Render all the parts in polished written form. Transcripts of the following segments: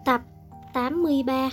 Tập 83.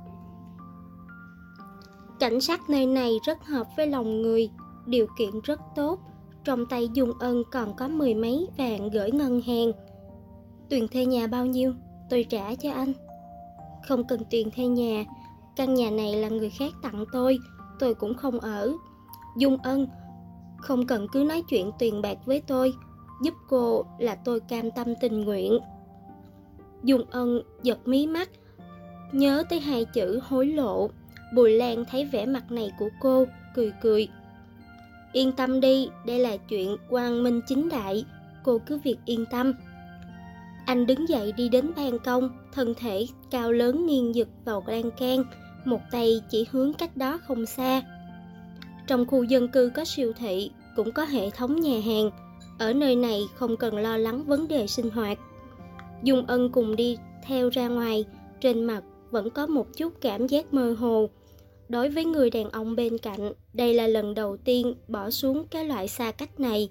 Cảnh sắc nơi này rất hợp với lòng người, điều kiện rất tốt. Trong tay Dung Ân còn có 10 mấy vạn gửi ngân hàng. Tiền thuê nhà bao nhiêu? Tôi trả cho anh. Không cần tiền thuê nhà, căn nhà này là người khác tặng tôi cũng không ở. Dung Ân, không cần cứ nói chuyện tiền bạc với tôi, giúp cô là tôi cam tâm tình nguyện. Dung Ân giật mí mắt, nhớ tới hai chữ hối lộ. Bùi Lan thấy vẻ mặt này của cô, cười cười. Yên tâm đi, đây là chuyện quang minh chính đại, cô cứ việc yên tâm. Anh đứng dậy đi đến ban công, thân thể cao lớn nghiêng giật vào lan can, một tay chỉ hướng cách đó không xa. Trong khu dân cư có siêu thị, cũng có hệ thống nhà hàng. Ở nơi này không cần lo lắng vấn đề sinh hoạt. Dung Ân cùng đi theo ra ngoài, trên mặt vẫn có một chút cảm giác mơ hồ. Đối với người đàn ông bên cạnh, đây là lần đầu tiên bỏ xuống cái loại xa cách này.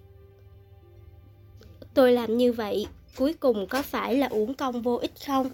Tôi làm như vậy, cuối cùng có phải là uổng công vô ích không?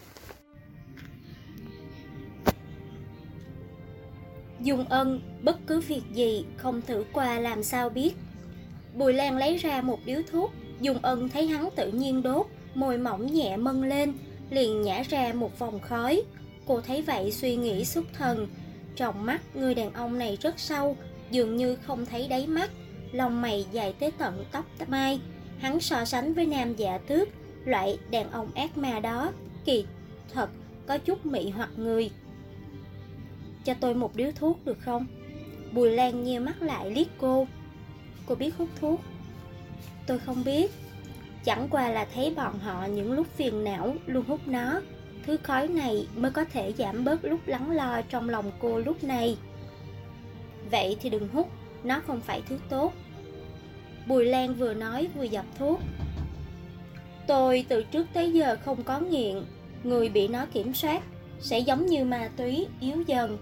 Dung Ân, bất cứ việc gì không thử qua làm sao biết. Bùi Lan lấy ra một điếu thuốc, Dung Ân thấy hắn tự nhiên đốt, môi mỏng nhẹ mân lên, liền nhả ra một vòng khói. Cô thấy vậy suy nghĩ xuất thần. Trong mắt người đàn ông này rất sâu, dường như không thấy đáy mắt, lông mày dài tới tận tóc mai. Hắn so sánh với nam dạ tước, loại đàn ông ác ma đó, kỳ thật có chút mị hoặc người. Cho tôi một điếu thuốc được không? Bùi Lan nheo mắt lại liếc cô. Cô biết hút thuốc? Tôi không biết. Chẳng qua là thấy bọn họ những lúc phiền não luôn hút nó. Thứ khói này mới có thể giảm bớt lúc lắng lo trong lòng cô lúc này. Vậy thì đừng hút, nó không phải thứ tốt. Bùi Lan vừa nói vừa dập thuốc. Tôi từ trước tới giờ không có nghiện. Người bị nó kiểm soát sẽ giống như ma túy, yếu dần.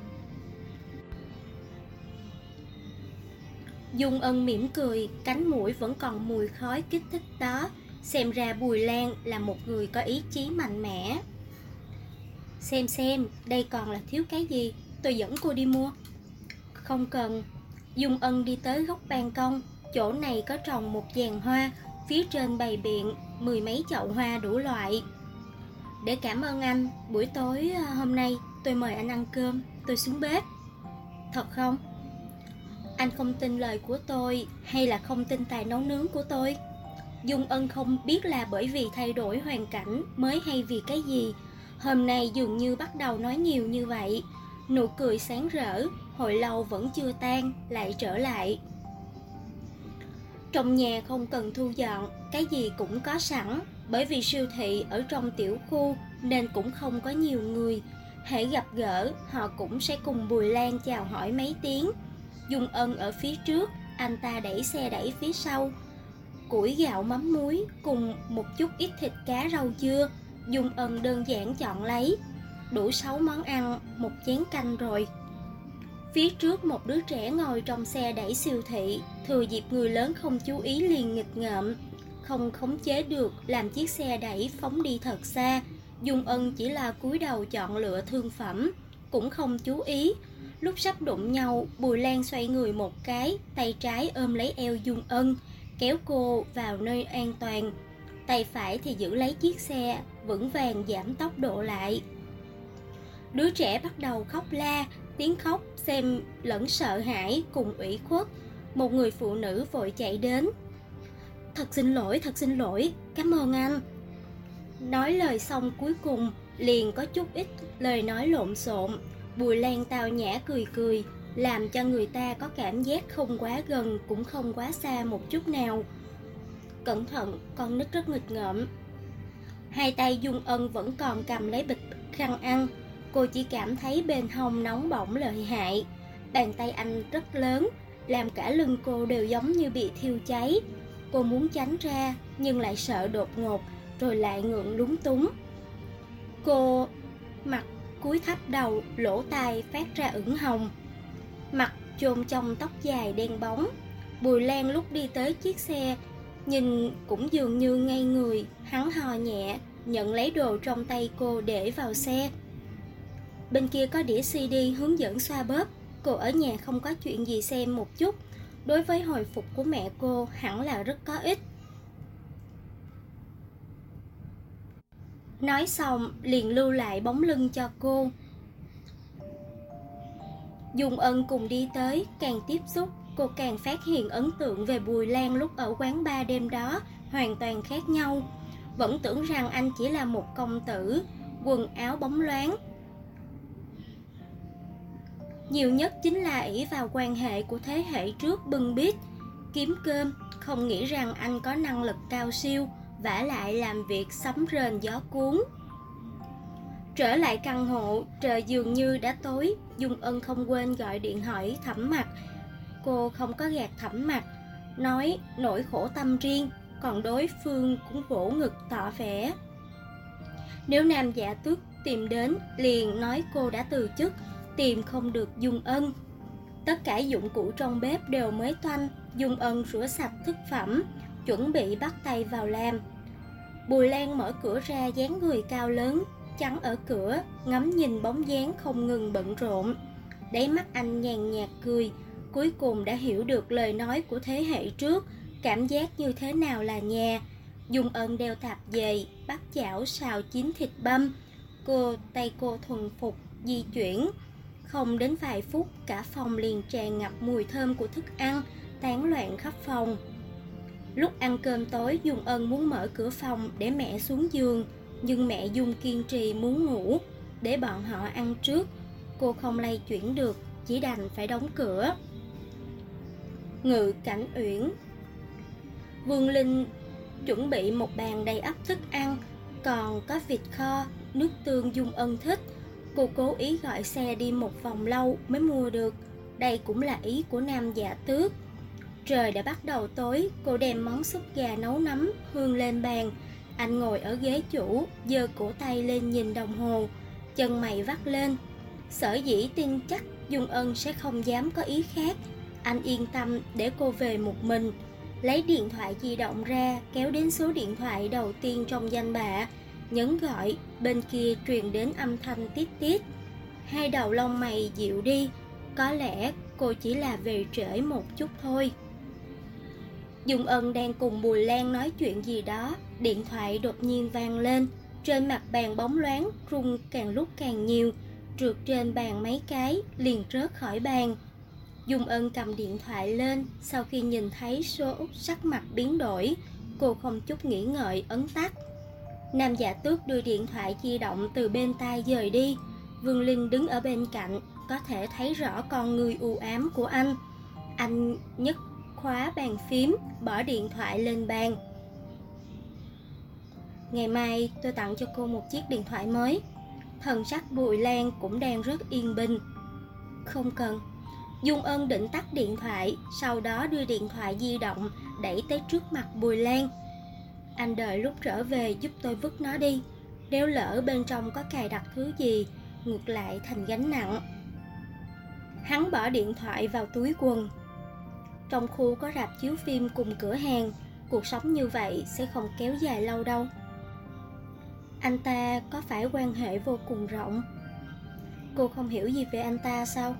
Dung Ân mỉm cười, cánh mũi vẫn còn mùi khói kích thích đó. Xem ra Bùi Lan là một người có ý chí mạnh mẽ. Xem, đây còn là thiếu cái gì, tôi dẫn cô đi mua. Không cần. Dung Ân đi tới góc ban công. Chỗ này có trồng một giàn hoa, phía trên bày biện 10 mấy chậu hoa đủ loại. Để cảm ơn anh, buổi tối hôm nay tôi mời anh ăn cơm, tôi xuống bếp. Thật không? Anh không tin lời của tôi hay là không tin tài nấu nướng của tôi? Dung Ân không biết là bởi vì thay đổi hoàn cảnh mới hay vì cái gì. Hôm nay dường như bắt đầu nói nhiều như vậy. Nụ cười sáng rỡ, hồi lâu vẫn chưa tan, lại trở lại. Trong nhà không cần thu dọn, cái gì cũng có sẵn. Bởi vì siêu thị ở trong tiểu khu nên cũng không có nhiều người. Hễ gặp gỡ, họ cũng sẽ cùng Bùi Lan chào hỏi mấy tiếng. Dung Ân ở phía trước, anh ta đẩy xe đẩy phía sau. Củi gạo mắm muối cùng một chút ít thịt cá rau dưa, Dung Ân đơn giản chọn lấy. Đủ 6 món ăn, một chén canh rồi. Phía trước một đứa trẻ ngồi trong xe đẩy siêu thị, thừa dịp người lớn không chú ý liền nghịch ngợm, không khống chế được làm chiếc xe đẩy phóng đi thật xa. Dung Ân chỉ là cúi đầu chọn lựa thương phẩm, cũng không chú ý. Lúc sắp đụng nhau, Bùi Lan xoay người một cái, tay trái ôm lấy eo Dung Ân, kéo cô vào nơi an toàn. Tay phải thì giữ lấy chiếc xe, vững vàng giảm tốc độ lại. Đứa trẻ bắt đầu khóc la, tiếng khóc xem lẫn sợ hãi cùng ủy khuất. Một người phụ nữ vội chạy đến. Thật xin lỗi, cảm ơn anh. Nói lời xong cuối cùng, liền có chút ít lời nói lộn xộn. Bùi Lan tao nhã cười cười, làm cho người ta có cảm giác không quá gần cũng không quá xa một chút nào. Cẩn thận, con nít rất nghịch ngợm. Hai tay Dung Ân vẫn còn cầm lấy bịch khăn ăn. Cô chỉ cảm thấy bên hông nóng bỏng lợi hại. Bàn tay anh rất lớn, làm cả lưng cô đều giống như bị thiêu cháy. Cô muốn tránh ra, nhưng lại sợ đột ngột, rồi lại ngượng lúng túng. Cô mặt cúi thấp đầu, lỗ tai phát ra ửng hồng, mặt chôn trong tóc dài đen bóng. Bùi Lan lúc đi tới chiếc xe, nhìn cũng dường như ngây người. Hắn hò nhẹ, nhận lấy đồ trong tay cô để vào xe. Bên kia có đĩa CD hướng dẫn xoa bóp. Cô ở nhà không có chuyện gì xem một chút. Đối với hồi phục của mẹ cô hẳn là rất có ích. Nói xong liền lưu lại bóng lưng cho cô. Dung Ân cùng đi tới, càng tiếp xúc cô càng phát hiện ấn tượng về Bùi Lan lúc ở quán bar đêm đó hoàn toàn khác nhau. Vẫn tưởng rằng anh chỉ là một công tử, quần áo bóng loáng. Nhiều nhất chính là ỷ vào quan hệ của thế hệ trước bưng bít, kiếm cơm, không nghĩ rằng anh có năng lực cao siêu, vả lại làm việc sấm rền gió cuốn. Trở lại căn hộ, trời dường như đã tối, Dung Ân không quên gọi điện hỏi Thẩm Mặc. Cô không có gạt Thẩm Mặc, nói nỗi khổ tâm riêng, còn đối phương cũng vỗ ngực tỏ vẻ. Nếu Nam Dạ Tước tìm đến, liền nói cô đã từ chức, tìm không được Dung Ân. Tất cả dụng cụ trong bếp đều mới toanh, Dung Ân rửa sạch thực phẩm, chuẩn bị bắt tay vào làm. Bùi Lan mở cửa ra, dáng người cao lớn, chắn ở cửa, ngắm nhìn bóng dáng không ngừng bận rộn. Đáy mắt anh nhàn nhạt cười, cuối cùng đã hiểu được lời nói của thế hệ trước, cảm giác như thế nào là nhà. Dung Ân đeo tạp dề, bắt chảo xào chín thịt băm. Tay cô thuần phục, di chuyển. Không đến vài phút, cả phòng liền tràn ngập mùi thơm của thức ăn, tán loạn khắp phòng. Lúc ăn cơm tối, Dung Ân muốn mở cửa phòng để mẹ xuống giường, nhưng mẹ Dung kiên trì muốn ngủ, để bọn họ ăn trước. Cô không lay chuyển được, chỉ đành phải đóng cửa. Ngự Cảnh Uyển. Vương Linh chuẩn bị một bàn đầy ắp thức ăn, còn có vịt kho, nước tương Dung Ân thích. Cô cố ý gọi xe đi một vòng lâu mới mua được. Đây cũng là ý của Nam Dạ Tước. Trời đã bắt đầu tối, cô đem món súp gà nấu nấm hương lên bàn. Anh ngồi ở ghế chủ, giơ cổ tay lên nhìn đồng hồ, chân mày vắt lên. Sở dĩ tin chắc Dung Ân sẽ không dám có ý khác, anh yên tâm để cô về một mình. Lấy điện thoại di động ra, kéo đến số điện thoại đầu tiên trong danh bạ, nhấn gọi. Bên kia truyền đến âm thanh tít tít. Hai đầu lông mày dịu đi, có lẽ cô chỉ là về trễ một chút thôi. Dung Ân đang cùng Bùi Lan nói chuyện gì đó, điện thoại đột nhiên vang lên. Trên mặt bàn bóng loáng, rung càng lúc càng nhiều, trượt trên bàn mấy cái, liền rớt khỏi bàn. Dung Ân cầm điện thoại lên, sau khi nhìn thấy số, sắc mặt biến đổi. Cô không chút nghĩ ngợi ấn tắt. Nam Dạ Tước đưa điện thoại di động từ bên tai dời đi. Vương Linh đứng ở bên cạnh, có thể thấy rõ con người u ám của anh. Anh nhấc khóa bàn phím, bỏ điện thoại lên bàn. Ngày mai tôi tặng cho cô một chiếc điện thoại mới. Thần sắc Bùi Lan cũng đang rất yên bình. Không cần. Dung Ân định tắt điện thoại, sau đó đưa điện thoại di động đẩy tới trước mặt Bùi Lan. Anh đợi lúc trở về giúp tôi vứt nó đi. Nếu lỡ bên trong có cài đặt thứ gì, ngược lại thành gánh nặng. Hắn bỏ điện thoại vào túi quần. Trong khu có rạp chiếu phim cùng cửa hàng, cuộc sống như vậy sẽ không kéo dài lâu đâu. Anh ta có phải quan hệ vô cùng rộng? Cô không hiểu gì về anh ta sao?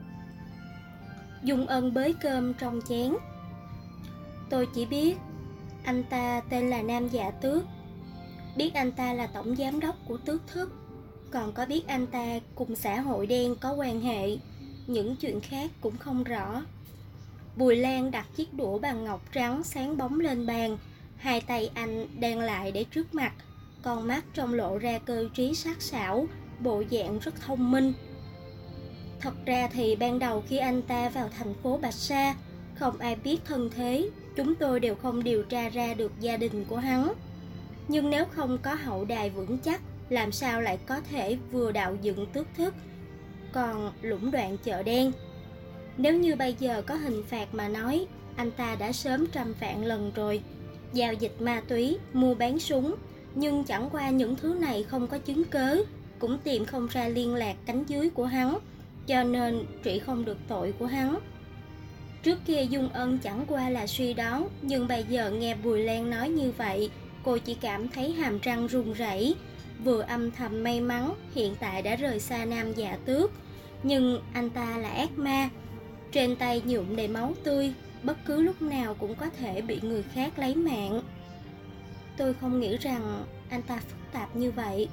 Dung Ân bới cơm trong chén. Tôi chỉ biết anh ta tên là Nam Dạ Tước, biết anh ta là tổng giám đốc của Tước Thức, còn có biết anh ta cùng xã hội đen có quan hệ. Những chuyện khác cũng không rõ. Bùi Lan đặt chiếc đũa bằng ngọc trắng sáng bóng lên bàn. Hai tay anh đan lại để trước mặt, con mắt trông lộ ra cơ trí sắc sảo, bộ dạng rất thông minh. Thật ra thì ban đầu khi anh ta vào thành phố Bạch Sa, không ai biết thân thế, chúng tôi đều không điều tra ra được gia đình của hắn. Nhưng nếu không có hậu đài vững chắc, làm sao lại có thể vừa đạo dựng Tước Thức, còn lũng đoạn chợ đen? Nếu như bây giờ có hình phạt mà nói, anh ta đã sớm trăm vạn lần rồi. Giao dịch ma túy, mua bán súng, nhưng chẳng qua những thứ này không có chứng cớ, cũng tìm không ra liên lạc cánh dưới của hắn, cho nên trị không được tội của hắn. Trước kia Dung Ân chẳng qua là suy đoán, nhưng bây giờ nghe Bùi Lan nói như vậy, cô chỉ cảm thấy hàm răng run rẩy, vừa âm thầm may mắn hiện tại đã rời xa Nam Dạ Tước, nhưng anh ta là ác ma, trên tay nhuộm đầy máu tươi, bất cứ lúc nào cũng có thể bị người khác lấy mạng. Tôi không nghĩ rằng anh ta phức tạp như vậy.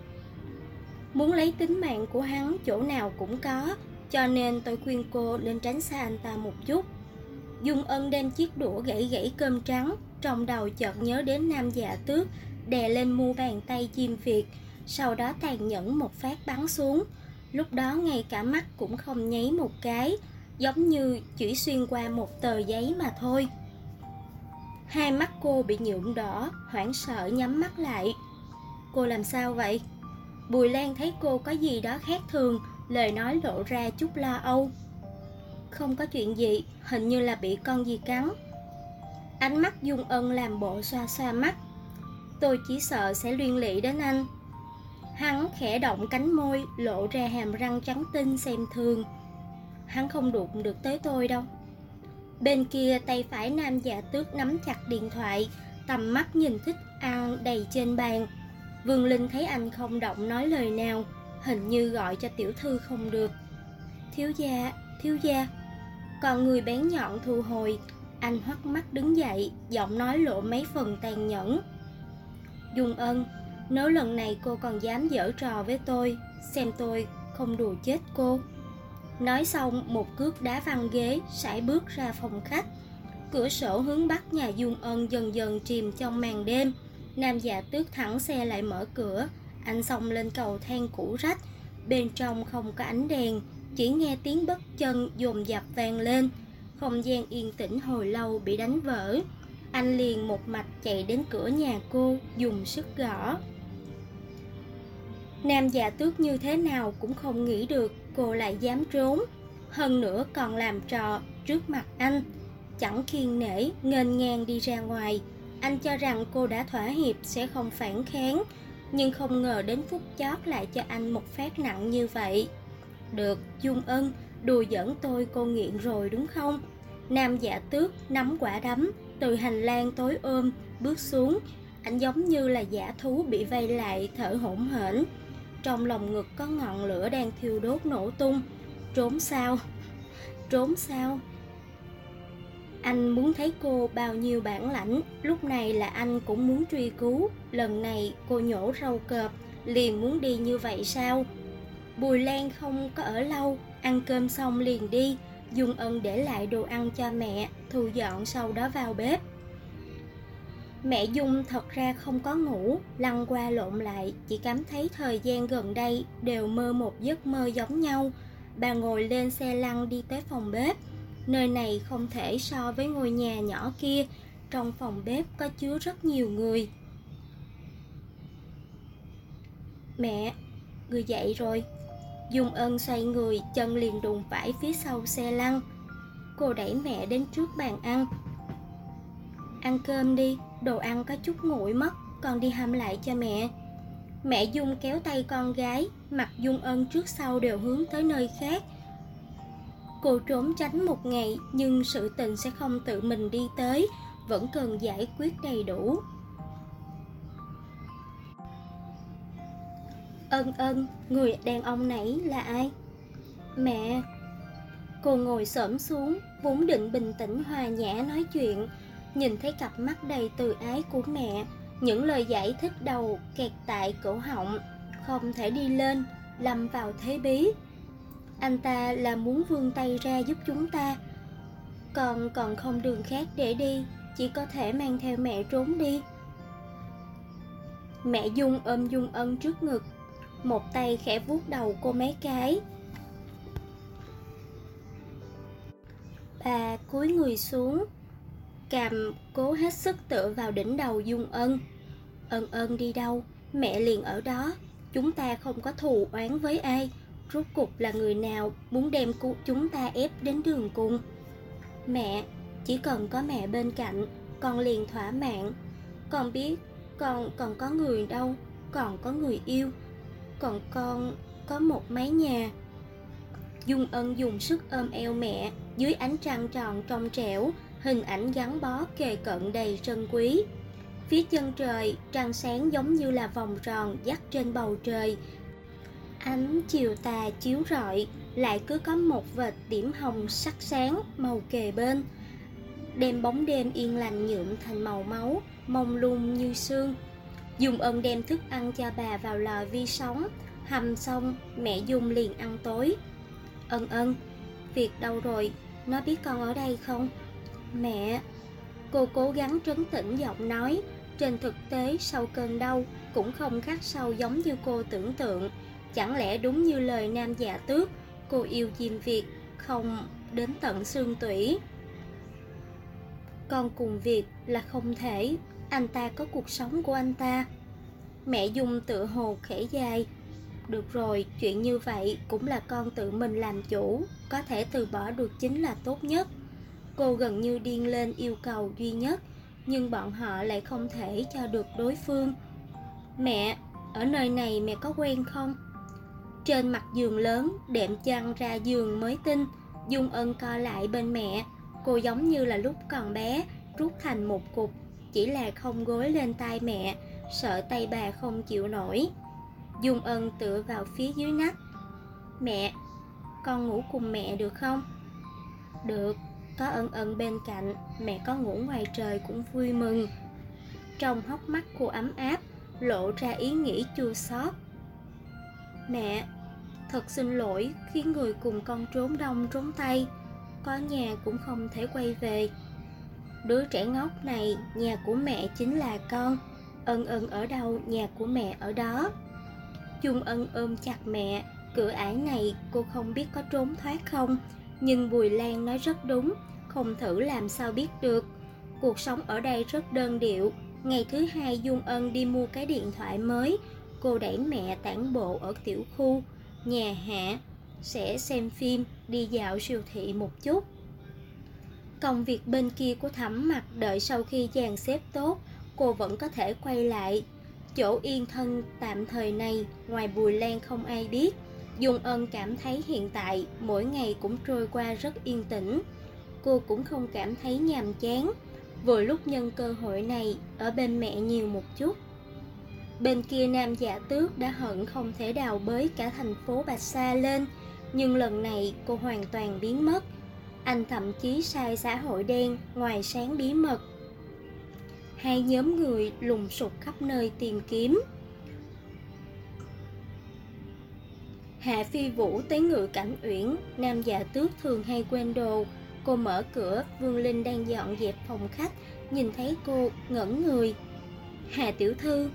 Muốn lấy tính mạng của hắn chỗ nào cũng có, cho nên tôi khuyên cô nên tránh xa anh ta một chút. Dung Ân đem chiếc đũa gãy gãy cơm trắng, trong đầu chợt nhớ đến Nam Dạ Tước, đè lên mu bàn tay chim Việt, sau đó tàn nhẫn một phát bắn xuống. Lúc đó ngay cả mắt cũng không nháy một cái, giống như chỉ xuyên qua một tờ giấy mà thôi. Hai mắt cô bị nhuộm đỏ, hoảng sợ nhắm mắt lại. Cô làm sao vậy? Bùi Lan thấy cô có gì đó khác thường, lời nói lộ ra chút lo âu. Không có chuyện gì, hình như là bị con gì cắn. Ánh mắt Dung Ân làm bộ xoa xoa mắt. Tôi chỉ sợ sẽ liên lụy đến anh. Hắn khẽ động cánh môi, lộ ra hàm răng trắng tinh xem thường. Hắn không đụng được tới tôi đâu. Bên kia tay phải Nam Dạ Tước nắm chặt điện thoại, tầm mắt nhìn thích ăn đầy trên bàn. Vương Linh thấy anh không động nói lời nào, hình như gọi cho tiểu thư không được. Thiếu gia, thiếu gia. Còn người bén nhọn thu hồi, anh hoắt mắt đứng dậy, giọng nói lộ mấy phần tàn nhẫn. Dung Ân, nếu lần này cô còn dám giở trò với tôi, xem tôi không đùa chết cô. Nói xong một cước đá văng ghế, sải bước ra phòng khách. Cửa sổ hướng bắc nhà Dung Ân dần dần chìm trong màn đêm. Nam Dạ Tước thẳng xe lại mở cửa. Anh xông lên cầu thang cũ rách. Bên trong không có ánh đèn, chỉ nghe tiếng bước chân dồn dập vang lên. Không gian yên tĩnh hồi lâu bị đánh vỡ. Anh liền một mạch chạy đến cửa nhà cô, dùng sức gõ. Nam Dạ Tước như thế nào cũng không nghĩ được cô lại dám trốn, hơn nữa còn làm trò trước mặt anh. Chẳng kiêng nể, nghênh ngang đi ra ngoài. Anh cho rằng cô đã thỏa hiệp sẽ không phản kháng, nhưng không ngờ đến phút chót lại cho anh một phát nặng như vậy. Được, Dung Ân, đùa giỡn tôi cô nghiện rồi đúng không? Nam Dạ Tước nắm quả đấm, từ hành lang tối ôm bước xuống. Anh giống như là dã thú bị vây lại, thở hổn hển. Trong lòng ngực có ngọn lửa đang thiêu đốt nổ tung. Trốn sao? Trốn sao? Anh muốn thấy cô bao nhiêu bản lãnh, lúc này là anh cũng muốn truy cứu. Lần này cô nhổ râu cọp, liền muốn đi như vậy sao? Bùi Lan không có ở lâu, ăn cơm xong liền đi. Dung Ân để lại đồ ăn cho mẹ, thu dọn sau đó vào bếp. Mẹ Dung thật ra không có ngủ, lăn qua lộn lại, chỉ cảm thấy thời gian gần đây đều mơ một giấc mơ giống nhau. Bà ngồi lên xe lăn đi tới phòng bếp. Nơi này không thể so với ngôi nhà nhỏ kia, trong phòng bếp có chứa rất nhiều người. Mẹ, người dậy rồi. Dung Ân xoay người, chân liền đụng phải phía sau xe lăn. Cô đẩy mẹ đến trước bàn ăn. Ăn cơm đi, đồ ăn có chút nguội mất, con đi hâm lại cho mẹ. Mẹ Dung kéo tay con gái, mặt Dung Ân trước sau đều hướng tới nơi khác. Cô trốn tránh một ngày, nhưng sự tình sẽ không tự mình đi tới, vẫn cần giải quyết đầy đủ. Ân, người đàn ông nãy là ai? Mẹ. Cô ngồi xổm xuống, vốn định bình tĩnh hòa nhã nói chuyện, nhìn thấy cặp mắt đầy từ ái của mẹ, những lời giải thích đầu kẹt tại cổ họng, không thể đi lên, lâm vào thế bí. Anh ta là muốn vươn tay ra giúp chúng ta, còn không đường khác để đi, chỉ có thể mang theo mẹ trốn đi. Mẹ Dung ôm Dung Ân trước ngực, một tay khẽ vuốt đầu cô mấy cái. Bà cúi người xuống, cằm cố hết sức tựa vào đỉnh đầu Dung Ân. Ân đi đâu, mẹ liền ở đó. Chúng ta không có thù oán với ai. Rốt cục là người nào muốn đem chúng ta ép đến đường cùng? Mẹ, chỉ cần có mẹ bên cạnh, con liền thỏa mãn. Con biết con còn có người đâu, còn có người yêu, còn con có một mái nhà. Dung Ân dùng sức ôm eo mẹ, dưới ánh trăng tròn trong trẻo, hình ảnh gắn bó kề cận đầy trân quý. Phía chân trời, trăng sáng giống như là vòng tròn dắt trên bầu trời. Ánh chiều tà chiếu rọi, lại cứ có một vệt điểm hồng sắc sáng màu kề bên, đem bóng đêm yên lành nhuộm thành màu máu, mông lung như sương. Dung Ân đem thức ăn cho bà vào lò vi sóng, hầm xong mẹ Dung liền ăn tối. Ân Ân, Việt đâu rồi, nó biết con ở đây không? Mẹ. Cô cố gắng trấn tĩnh giọng nói, trên thực tế sau cơn đau cũng không khắc sâu giống như cô tưởng tượng. Chẳng lẽ đúng như lời Nam Dạ Tước, cô yêu Diêm Việt không đến tận xương tủy? Con cùng Việt là không thể, anh ta có cuộc sống của anh ta. Mẹ Dung tựa hồ khẽ dài. Được rồi, chuyện như vậy cũng là con tự mình làm chủ, có thể từ bỏ được chính là tốt nhất. Cô gần như điên lên yêu cầu duy nhất, nhưng bọn họ lại không thể cho được đối phương. Mẹ, ở nơi này mẹ có quen không? Trên mặt giường lớn, đệm chăn ra giường mới tinh, Dung Ân co lại bên mẹ. Cô giống như là lúc còn bé, rút thành một cục, chỉ là không gối lên tai mẹ, sợ tay bà không chịu nổi. Dung Ân tựa vào phía dưới nách. Mẹ, con ngủ cùng mẹ được không? Được, có Ân Ân bên cạnh, mẹ có ngủ ngoài trời cũng vui mừng. Trong hốc mắt cô ấm áp, lộ ra ý nghĩ chua xót. Mẹ, thật xin lỗi khi người cùng con trốn đông trốn tây, có nhà cũng không thể quay về. Đứa trẻ ngốc này, nhà của mẹ chính là con. Ân Ân ở đâu, nhà của mẹ ở đó. Dung Ân ôm chặt mẹ. Cửa ải này cô không biết có trốn thoát không, nhưng Bùi Lan nói rất đúng, không thử làm sao biết được. Cuộc sống ở đây rất đơn điệu. Ngày thứ hai Dung Ân đi mua cái điện thoại mới. Cô đẩy mẹ tản bộ ở tiểu khu, nhà Hạ, sẽ xem phim, đi dạo siêu thị một chút. Công việc bên kia của Thẩm Mặc đợi sau khi dàn xếp tốt, cô vẫn có thể quay lại. Chỗ yên thân tạm thời này, ngoài Bùi Lan không ai biết. Dung Ân cảm thấy hiện tại mỗi ngày cũng trôi qua rất yên tĩnh. Cô cũng không cảm thấy nhàm chán. Vừa lúc nhân cơ hội này ở bên mẹ nhiều một chút. Bên kia Nam Dạ Tước đã hận không thể đào bới cả thành phố Bạch Sa lên, nhưng lần này cô hoàn toàn biến mất. Anh thậm chí sai xã hội đen ngoài sáng bí mật. Hai nhóm người lùng sục khắp nơi tìm kiếm. Hạ Phi Vũ tới Ngự Cảnh Uyển, Nam Dạ Tước thường hay quên đồ. Cô mở cửa, Vương Linh đang dọn dẹp phòng khách, nhìn thấy cô ngẩn người. Hà tiểu thư.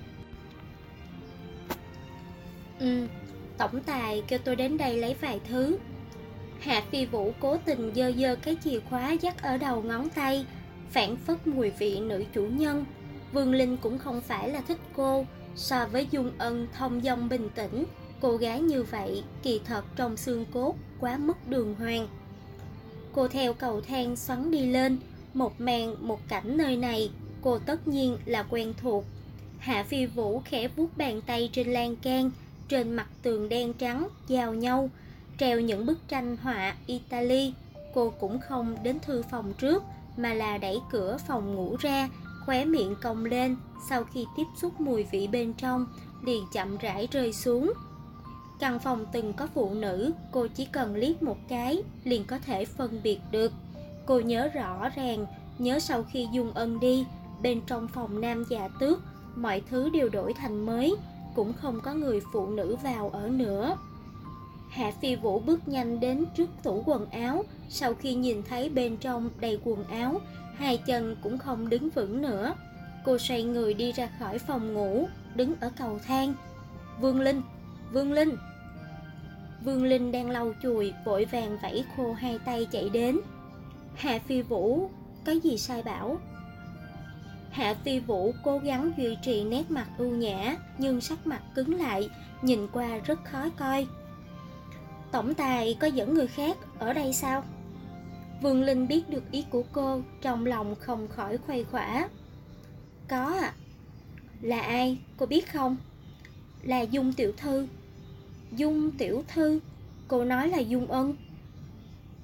Tổng tài kêu tôi đến đây lấy vài thứ. Hạ Phi Vũ cố tình giơ giơ cái chìa khóa dắt ở đầu ngón tay, phảng phất mùi vị nữ chủ nhân. Vương Linh cũng không phải là thích cô. So với Dung Ân thông dong bình tĩnh, cô gái như vậy kỳ thật trong xương cốt quá mức đường hoàng. Cô theo cầu thang xoắn đi lên. Một màn một cảnh nơi này cô tất nhiên là quen thuộc. Hạ Phi Vũ khẽ vuốt bàn tay trên lan can. Trên mặt tường đen trắng giao nhau treo những bức tranh họa Italy. Cô cũng không đến thư phòng trước, mà là đẩy cửa phòng ngủ ra, khóe miệng cong lên. Sau khi tiếp xúc mùi vị bên trong, liền chậm rãi rơi xuống. Căn phòng từng có phụ nữ, cô chỉ cần liếc một cái liền có thể phân biệt được. Cô nhớ rõ ràng, nhớ sau khi Dung Ân đi, bên trong phòng Nam Dạ Tước mọi thứ đều đổi thành mới, cũng không có người phụ nữ vào ở nữa. Hạ Phi Vũ bước nhanh đến trước tủ quần áo. Sau khi nhìn thấy bên trong đầy quần áo, hai chân cũng không đứng vững nữa. Cô xoay người đi ra khỏi phòng ngủ, đứng ở cầu thang. Vương Linh, Vương Linh. Vương Linh đang lau chùi, vội vàng vẫy khô hai tay chạy đến. Hạ Phi Vũ, có gì sai bảo? Hạ Phi Vũ cố gắng duy trì nét mặt ưu nhã, nhưng sắc mặt cứng lại, nhìn qua rất khó coi. Tổng tài có dẫn người khác ở đây sao? Vương Linh biết được ý của cô, trong lòng không khỏi khuây khỏa. Có ạ. Là ai, cô biết không? Là Dung tiểu thư. Dung tiểu thư? Cô nói là Dung Ân.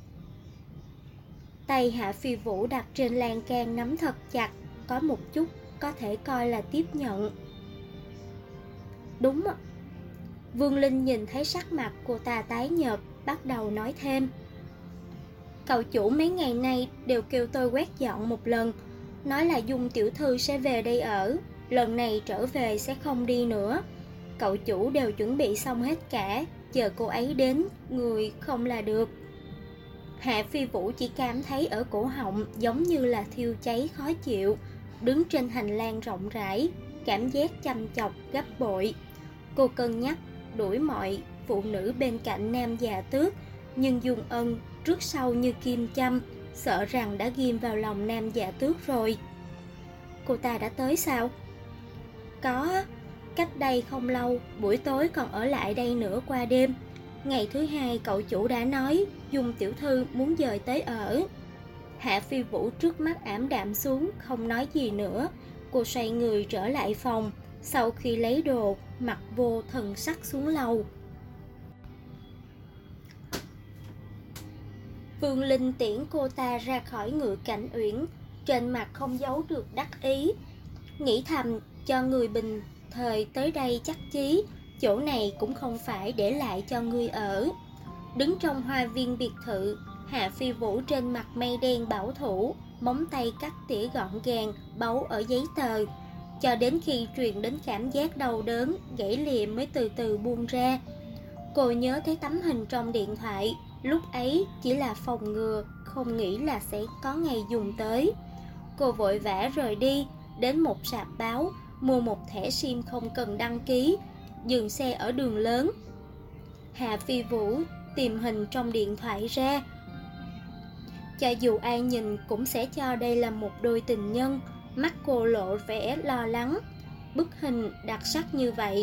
Tay Hạ Phi Vũ đặt trên lan can nắm thật chặt, có một chút có thể coi là tiếp nhận. Đúng ạ. Vương Linh nhìn thấy sắc mặt cô ta tái nhợt, bắt đầu nói thêm. Cậu chủ mấy ngày nay đều kêu tôi quét dọn một lần, nói là Dung tiểu thư sẽ về đây ở, lần này trở về sẽ không đi nữa. Cậu chủ đều chuẩn bị xong hết cả, chờ cô ấy đến, người không là được. Hạ Phi Vũ chỉ cảm thấy ở cổ họng giống như là thiêu cháy khó chịu, đứng trên hành lang rộng rãi, cảm giác chăm chọc gấp bội. Cô cân nhắc đuổi mọi phụ nữ bên cạnh Nam Già Tước, nhưng Dung Ân trước sau như kim châm, sợ rằng đã ghim vào lòng Nam Già Tước rồi. Cô ta đã tới sao? Có, cách đây không lâu, buổi tối còn ở lại đây nữa qua đêm. Ngày thứ hai cậu chủ đã nói Dung tiểu thư muốn dời tới ở. Hạ Phi Vũ trước mắt ảm đạm xuống, không nói gì nữa. Cô xoay người trở lại phòng, sau khi lấy đồ, mặc vô thần sắc xuống lầu. Vương Linh tiễn cô ta ra khỏi Ngự Cảnh Uyển, trên mặt không giấu được đắc ý. Nghĩ thầm, cho người bình thời tới đây chắc chí, chỗ này cũng không phải để lại cho người ở. Đứng trong hoa viên biệt thự, Hạ Phi Vũ trên mặt mây đen bảo thủ, móng tay cắt tỉa gọn gàng, bấu ở giấy tờ. Cho đến khi truyền đến cảm giác đau đớn, gãy lìa mới từ từ buông ra. Cô nhớ thấy tấm hình trong điện thoại, lúc ấy chỉ là phòng ngừa, không nghĩ là sẽ có ngày dùng tới. Cô vội vã rời đi, đến một sạp báo, mua một thẻ SIM không cần đăng ký, dừng xe ở đường lớn. Hạ Phi Vũ tìm hình trong điện thoại ra. Cho dù ai nhìn cũng sẽ cho đây là một đôi tình nhân. Mắt cô lộ vẻ lo lắng. Bức hình đặc sắc như vậy,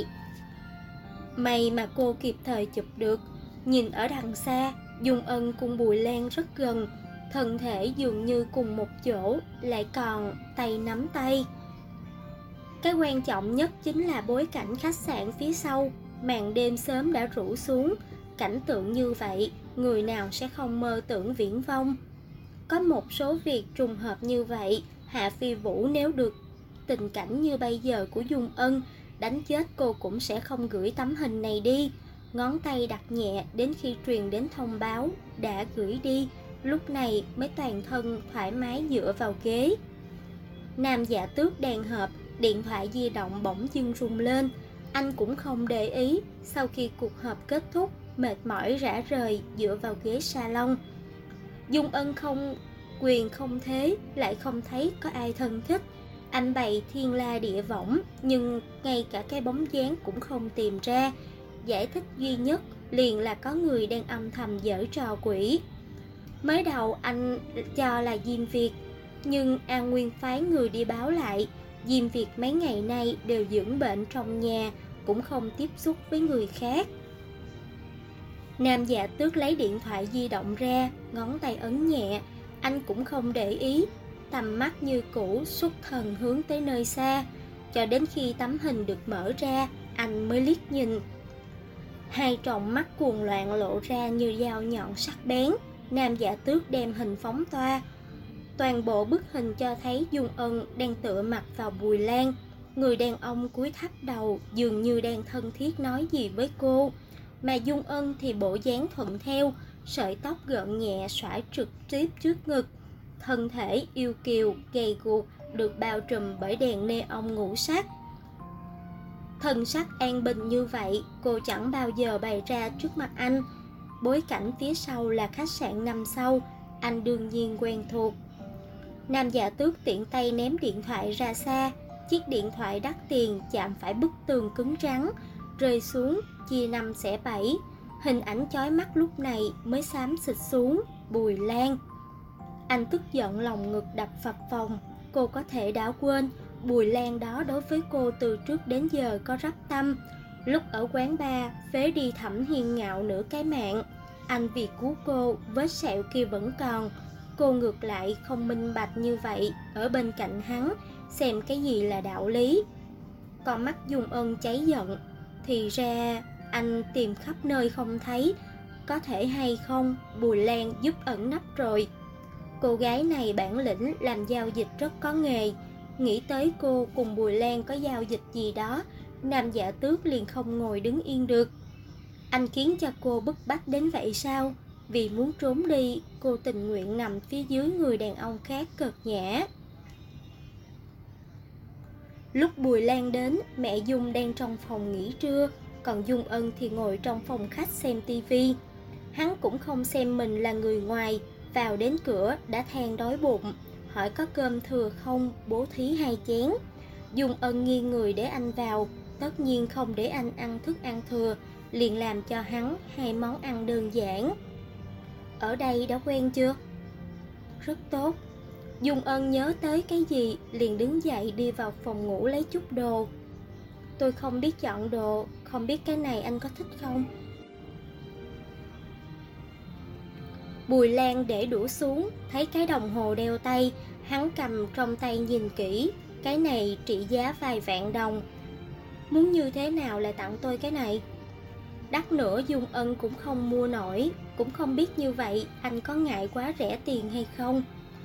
may mà cô kịp thời chụp được. Nhìn ở đằng xa, Dung Ân cùng Bùi Lan rất gần, thân thể dường như cùng một chỗ, lại còn tay nắm tay. Cái quan trọng nhất chính là bối cảnh khách sạn phía sau. Màn đêm sớm đã rủ xuống, cảnh tượng như vậy, người nào sẽ không mơ tưởng viễn vông. Có một số việc trùng hợp như vậy, Hạ Phi Vũ nếu được tình cảnh như bây giờ của Dung Ân, đánh chết cô cũng sẽ không gửi tấm hình này đi. Ngón tay đặt nhẹ, đến khi truyền đến thông báo đã gửi đi, lúc này mới toàn thân thoải mái dựa vào ghế. Nam Dạ Tước đang họp, điện thoại di động bỗng dưng rung lên. Anh cũng không để ý, sau khi cuộc họp kết thúc, mệt mỏi rã rời dựa vào ghế salon. Dung Ân không quyền không thế, lại không thấy có ai thân thích. Anh bày thiên la địa võng, nhưng ngay cả cái bóng dáng cũng không tìm ra. Giải thích duy nhất liền là có người đang âm thầm giở trò quỷ. Mới đầu anh cho là Diêm Việt, nhưng An Nguyên phái người đi báo lại, Diêm Việt mấy ngày nay đều dưỡng bệnh trong nhà, cũng không tiếp xúc với người khác. Nam Dạ Tước lấy điện thoại di động ra, ngón tay ấn nhẹ. Anh cũng không để ý, tầm mắt như cũ xuất thần hướng tới nơi xa. Cho đến khi tấm hình được mở ra, anh mới liếc nhìn. Hai tròng mắt cuồng loạn lộ ra như dao nhọn sắc bén. Nam Dạ Tước đem hình phóng toa. Toàn bộ bức hình cho thấy Dung Ân đang tựa mặt vào Bùi Lan. Người đàn ông cúi thấp đầu, dường như đang thân thiết nói gì với cô. Mà Dung Ân thì bộ dáng thuận theo, sợi tóc gợn nhẹ xõa trực tiếp trước ngực. Thân thể yêu kiều, gầy guộc, được bao trùm bởi đèn neon ngũ sắc. Thân sắc an bình như vậy, cô chẳng bao giờ bày ra trước mặt anh. Bối cảnh phía sau là khách sạn năm sao, anh đương nhiên quen thuộc. Nam Dạ Tước tiện tay ném điện thoại ra xa. Chiếc điện thoại đắt tiền chạm phải bức tường cứng rắn, rơi xuống chia 5 xẻ 7. Hình ảnh chói mắt lúc này mới xám xịt xuống. Bùi Lan. Anh tức giận, lòng ngực đập phập phồng. Cô có thể đã quên Bùi Lan đó đối với cô từ trước đến giờ có rất tâm. Lúc ở quán bar phế đi Thẩm Hiên Ngạo nửa cái mạng, anh vì cứu cô, vết sẹo kia vẫn còn. Cô ngược lại không minh bạch như vậy, ở bên cạnh hắn xem cái gì là đạo lý. Con mắt Dung Ân cháy giận. Thì ra anh tìm khắp nơi không thấy, có thể hay không Bùi Lan giúp ẩn nấp rồi. Cô gái này bản lĩnh làm giao dịch rất có nghề, Nghĩ tới cô cùng Bùi Lan có giao dịch gì đó, Nam Dạ Tước liền không ngồi đứng yên được. Anh khiến cho cô bức bách đến vậy sao? Vì muốn trốn đi, cô tình nguyện nằm phía dưới người đàn ông khác cợt nhã. Lúc Bùi Lan đến, mẹ Dung đang trong phòng nghỉ trưa, còn Dung Ân thì ngồi trong phòng khách xem tivi. Hắn cũng không xem mình là người ngoài, vào đến cửa đã than đói bụng, hỏi có cơm thừa không, bố thí 2 chén. Dung Ân nghiêng người để anh vào, tất nhiên không để anh ăn thức ăn thừa, liền làm cho hắn 2 món ăn đơn giản. Ở đây đã quen chưa? Rất tốt. Dung Ân nhớ tới cái gì, liền đứng dậy đi vào phòng ngủ lấy chút đồ. Tôi không biết chọn đồ, không biết cái này anh có thích không? Bùi Lan để đũa xuống, thấy cái đồng hồ đeo tay, hắn cầm trong tay nhìn kỹ, cái này trị giá vài vạn đồng. Muốn như thế nào lại tặng tôi cái này? Đắt nữa Dung Ân cũng không mua nổi, cũng không biết như vậy anh có ngại quá rẻ tiền hay không.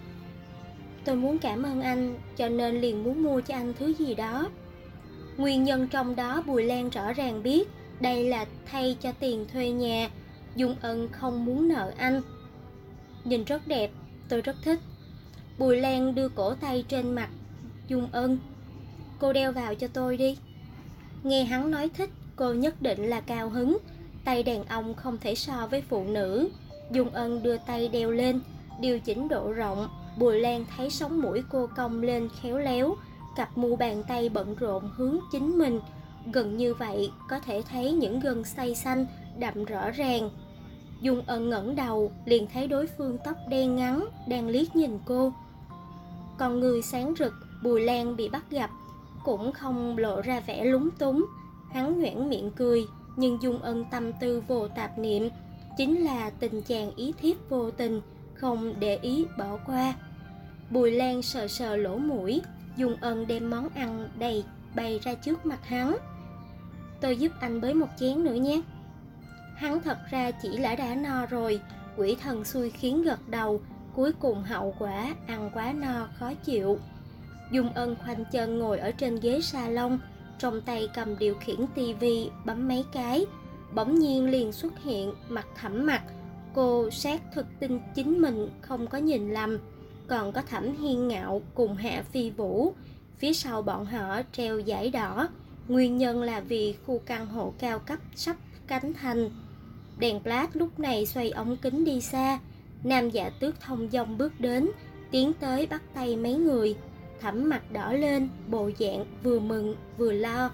Tôi muốn cảm ơn anh, cho nên liền muốn mua cho anh thứ gì đó. Nguyên nhân trong đó Bùi Lan rõ ràng biết, đây là thay cho tiền thuê nhà. Dung Ân không muốn nợ anh. Nhìn rất đẹp, tôi rất thích. Bùi Lan đưa cổ tay trên mặt Dung Ân. Cô đeo vào cho tôi đi. Nghe hắn nói thích, cô nhất định là cao hứng. Tay đàn ông không thể so với phụ nữ. Dung Ân đưa tay đeo lên, điều chỉnh độ rộng. Bùi Lan thấy sống mũi cô cong lên khéo léo, cặp mu bàn tay bận rộn hướng chính mình. Gần như vậy có thể thấy những gân xay xanh đậm rõ ràng. Dung Ân ngẩng đầu, liền thấy đối phương tóc đen ngắn đang liếc nhìn cô. Con người sáng rực, Bùi Lan bị bắt gặp cũng không lộ ra vẻ lúng túng. Hắn nhoẻn miệng cười, nhưng Dung Ân tâm tư vô tạp niệm, chính là tình chàng ý thiếp vô tình, không để ý bỏ qua. Bùi Lan sờ sờ lỗ mũi, Dung Ân đem món ăn đầy bày ra trước mặt hắn. Tôi giúp anh bới một chén nữa nhé. Hắn thật ra chỉ là đã no rồi, quỷ thần xui khiến gật đầu, cuối cùng hậu quả ăn quá no khó chịu. Dung Ân khoanh chân ngồi ở trên ghế salon, trong tay cầm điều khiển tivi bấm mấy cái. Bỗng nhiên liền xuất hiện mặt Thẩm Mặc. Cô xác thực tin chính mình không có nhìn lầm. Còn có Thẩm Hiên Ngạo cùng Hạ Phi Vũ. Phía sau bọn họ treo dải đỏ. Nguyên nhân là vì khu căn hộ cao cấp sắp cánh thành. Đèn flash lúc này xoay ống kính đi xa. Nam Dạ Tước thông dong bước đến, tiến tới bắt tay mấy người. Thẩm Mặc đỏ lên, bộ dạng vừa mừng vừa lo.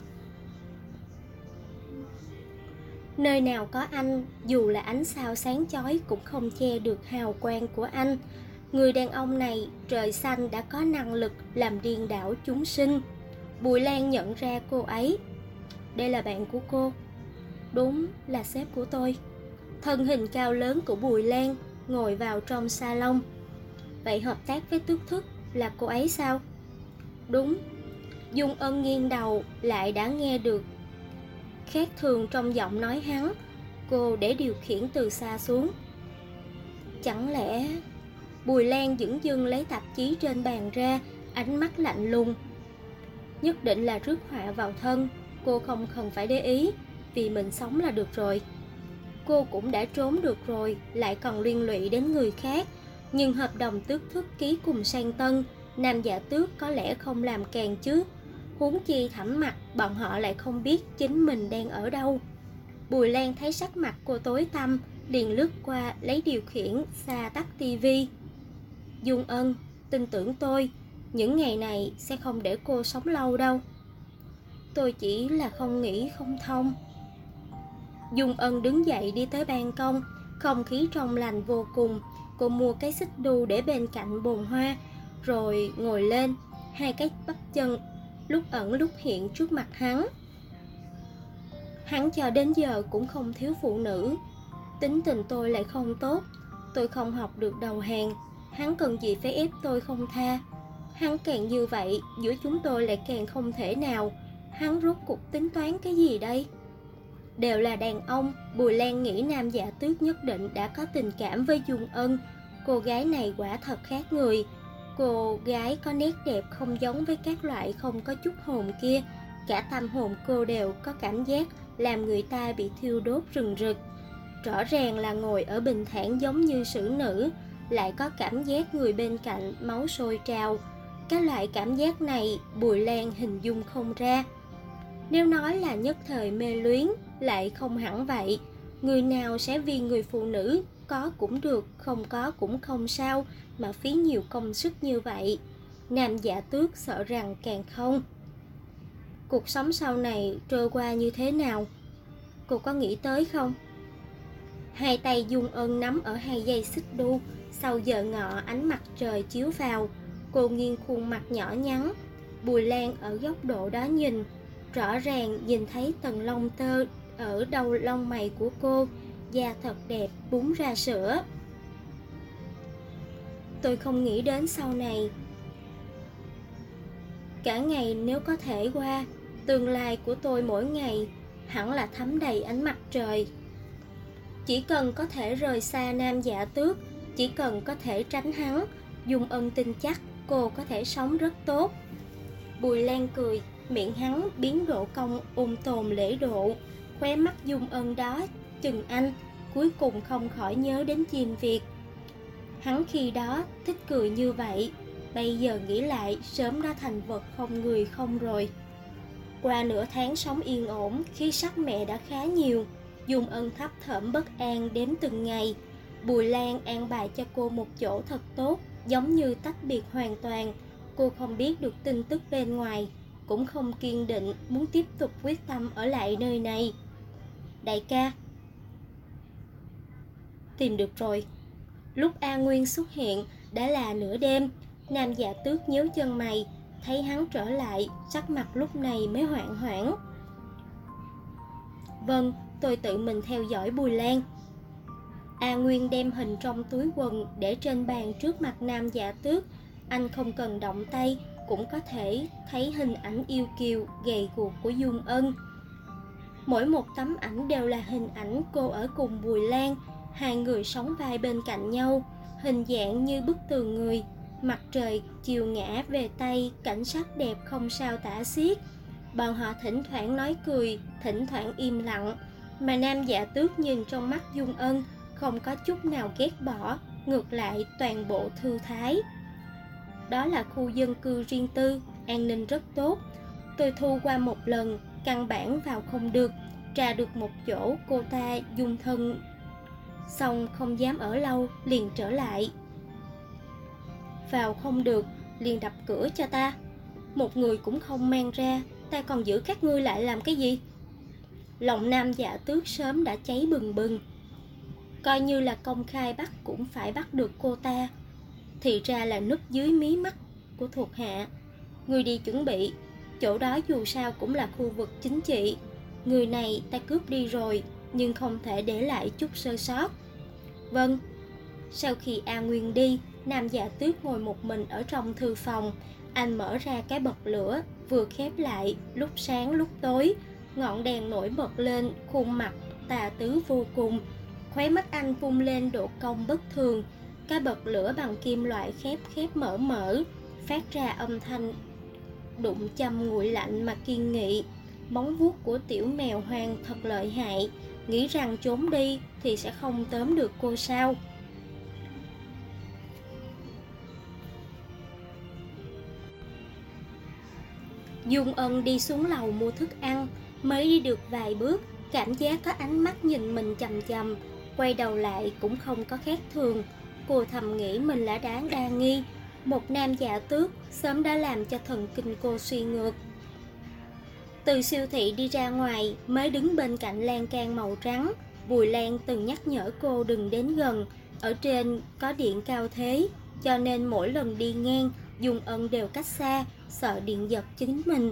Nơi nào có anh, dù là ánh sao sáng chói cũng không che được hào quang của anh. Người đàn ông này trời xanh đã có năng lực làm điên đảo chúng sinh. Bùi Lan nhận ra cô ấy. Đây là bạn của cô. Đúng là sếp của tôi. Thân hình cao lớn của Bùi Lan ngồi vào trong salon. Vậy hợp tác với Tước Thức là cô ấy sao? Đúng. Dung Ân nghiêng đầu lại đã nghe được khác thường trong giọng nói hắn. Cô để điều khiển từ xa xuống. Chẳng lẽ... Bùi Lan dửng dưng lấy tạp chí trên bàn ra, ánh mắt lạnh lùng. Nhất định là rước họa vào thân. Cô không cần phải để ý, vì mình sống là được rồi. Cô cũng đã trốn được rồi, lại còn liên lụy đến người khác. Nhưng hợp đồng Tước Thức ký cùng Sang Tân, Nam Dạ Tước có lẽ không làm càng chứ. Huống chi Thẩm Mặc, bọn họ lại không biết chính mình đang ở đâu. Bùi Lan thấy sắc mặt cô tối tăm, liền lướt qua lấy điều khiển xa tắt tivi. Dung Ân, tin tưởng tôi, những ngày này sẽ không để cô sống lâu đâu. Tôi chỉ là không nghĩ không thông. Dung Ân đứng dậy đi tới ban công, không khí trong lành vô cùng. Cô mua cái xích đu để bên cạnh bồn hoa, rồi ngồi lên, hai cái bắp chân lúc ẩn lúc hiện trước mặt hắn. Hắn cho đến giờ cũng không thiếu phụ nữ. Tính tình tôi lại không tốt, tôi không học được đầu hàng. Hắn cần gì phải ép tôi không tha. Hắn càng như vậy, giữa chúng tôi lại càng không thể nào. Hắn rốt cuộc tính toán cái gì đây? Đều là đàn ông. Bùi Lan nghĩ Nam Dạ Tước nhất định đã có tình cảm với Dung Ân. Cô gái này quả thật khác người. Cô gái có nét đẹp không giống với các loại không có chút hồn kia. Cả tâm hồn cô đều có cảm giác làm người ta bị thiêu đốt rừng rực. Rõ ràng là ngồi ở bình thản giống như xử nữ, lại có cảm giác người bên cạnh máu sôi trào. Cái loại cảm giác này Bùi Lan hình dung không ra. Nếu nói là nhất thời mê luyến, lại không hẳn vậy. Người nào sẽ vì người phụ nữ có cũng được, không có cũng không sao mà phí nhiều công sức như vậy? Nam Dạ Tước sợ rằng càng không. Cuộc sống sau này trôi qua như thế nào, cô có nghĩ tới không? Hai tay Dung Ân nắm ở hai dây xích đu. Sau giờ ngọ ánh mặt trời chiếu vào, cô nghiêng khuôn mặt nhỏ nhắn. Bùi Lan ở góc độ đó nhìn, rõ ràng nhìn thấy tầng lông tơ ở đầu lông mày của cô. Da thật đẹp, búng ra sữa. Tôi không nghĩ đến sau này. Cả ngày nếu có thể qua, tương lai của tôi mỗi ngày hẳn là thấm đầy ánh mặt trời. Chỉ cần có thể rời xa Nam Dạ Tước, chỉ cần có thể tránh hắn, Dung Ân tin chắc cô có thể sống rất tốt. Bùi Lan cười, miệng hắn biến độ cong ôn tồn lễ độ. Khóe mắt Dung Ân đó chừng anh, cuối cùng không khỏi nhớ đến Diêm Việt. Hắn khi đó thích cười như vậy, bây giờ nghĩ lại sớm đã thành vật không người không rồi. Qua nửa tháng sống yên ổn, khí sắc mẹ đã khá nhiều. Dung Ân thấp thởm bất an đếm từng ngày. Bùi Lan an bài cho cô một chỗ thật tốt, giống như tách biệt hoàn toàn. Cô không biết được tin tức bên ngoài, cũng không kiên định muốn tiếp tục quyết tâm ở lại nơi này. Đại ca, tìm được rồi. Lúc A Nguyên xuất hiện đã là nửa đêm. Nam Dạ Tước nhíu chân mày, thấy hắn trở lại, sắc mặt lúc này mới hoảng hoảng. Vâng, tôi tự mình theo dõi Bùi Lan. A Nguyên đem hình trong túi quần để trên bàn trước mặt Nam Dạ Tước. Anh không cần động tay cũng có thể thấy hình ảnh yêu kiều, gầy guộc của Dung Ân. Mỗi một tấm ảnh đều là hình ảnh cô ở cùng Bùi Lan. Hai người sống vai bên cạnh nhau, hình dạng như bức tường người. Mặt trời chiều ngã về Tây, cảnh sắc đẹp không sao tả xiết. Bọn họ thỉnh thoảng nói cười, thỉnh thoảng im lặng. Mà Nam Dạ Tước nhìn trong mắt Dung Ân không có chút nào ghét bỏ, ngược lại toàn bộ thư thái. Đó là khu dân cư riêng tư, an ninh rất tốt. Tôi thu qua một lần, căn bản vào không được. Trà được một chỗ, cô ta dung thân xong không dám ở lâu, liền trở lại. Vào không được, liền đập cửa cho ta. Một người cũng không mang ra, ta còn giữ các ngươi lại làm cái gì? Lòng Nam Dạ Tước sớm đã cháy bừng bừng. Coi như là công khai bắt cũng phải bắt được cô ta. Thì ra là núp dưới mí mắt của thuộc hạ. Người đi chuẩn bị, chỗ đó dù sao cũng là khu vực chính trị. Người này ta cướp đi rồi, nhưng không thể để lại chút sơ sót. Vâng. Sau khi A Nguyên đi, Nam Dạ Tước ngồi một mình ở trong thư phòng. Anh mở ra cái bật lửa, vừa khép lại, lúc sáng lúc tối. Ngọn đèn nổi bật lên, khuôn mặt tà tứ vô cùng. Khóe mắt anh vung lên độ cong bất thường. Cái bật lửa bằng kim loại khép khép mở mở, phát ra âm thanh đụng châm nguội lạnh mà kiên nghị. Móng vuốt của tiểu mèo hoang thật lợi hại, nghĩ rằng trốn đi thì sẽ không tóm được cô sao? Dung Ân đi xuống lầu mua thức ăn, mới đi được vài bước, cảm giác có ánh mắt nhìn mình chằm chằm. Quay đầu lại cũng không có khác thường. Cô thầm nghĩ mình là đáng đa nghi. Một Nam Dạ Tước sớm đã làm cho thần kinh cô suy ngược. Từ siêu thị đi ra ngoài, mới đứng bên cạnh lan can màu trắng. Bùi Lan từng nhắc nhở cô đừng đến gần. Ở trên có điện cao thế, cho nên mỗi lần đi ngang, Dung Ân đều cách xa, sợ điện giật chính mình.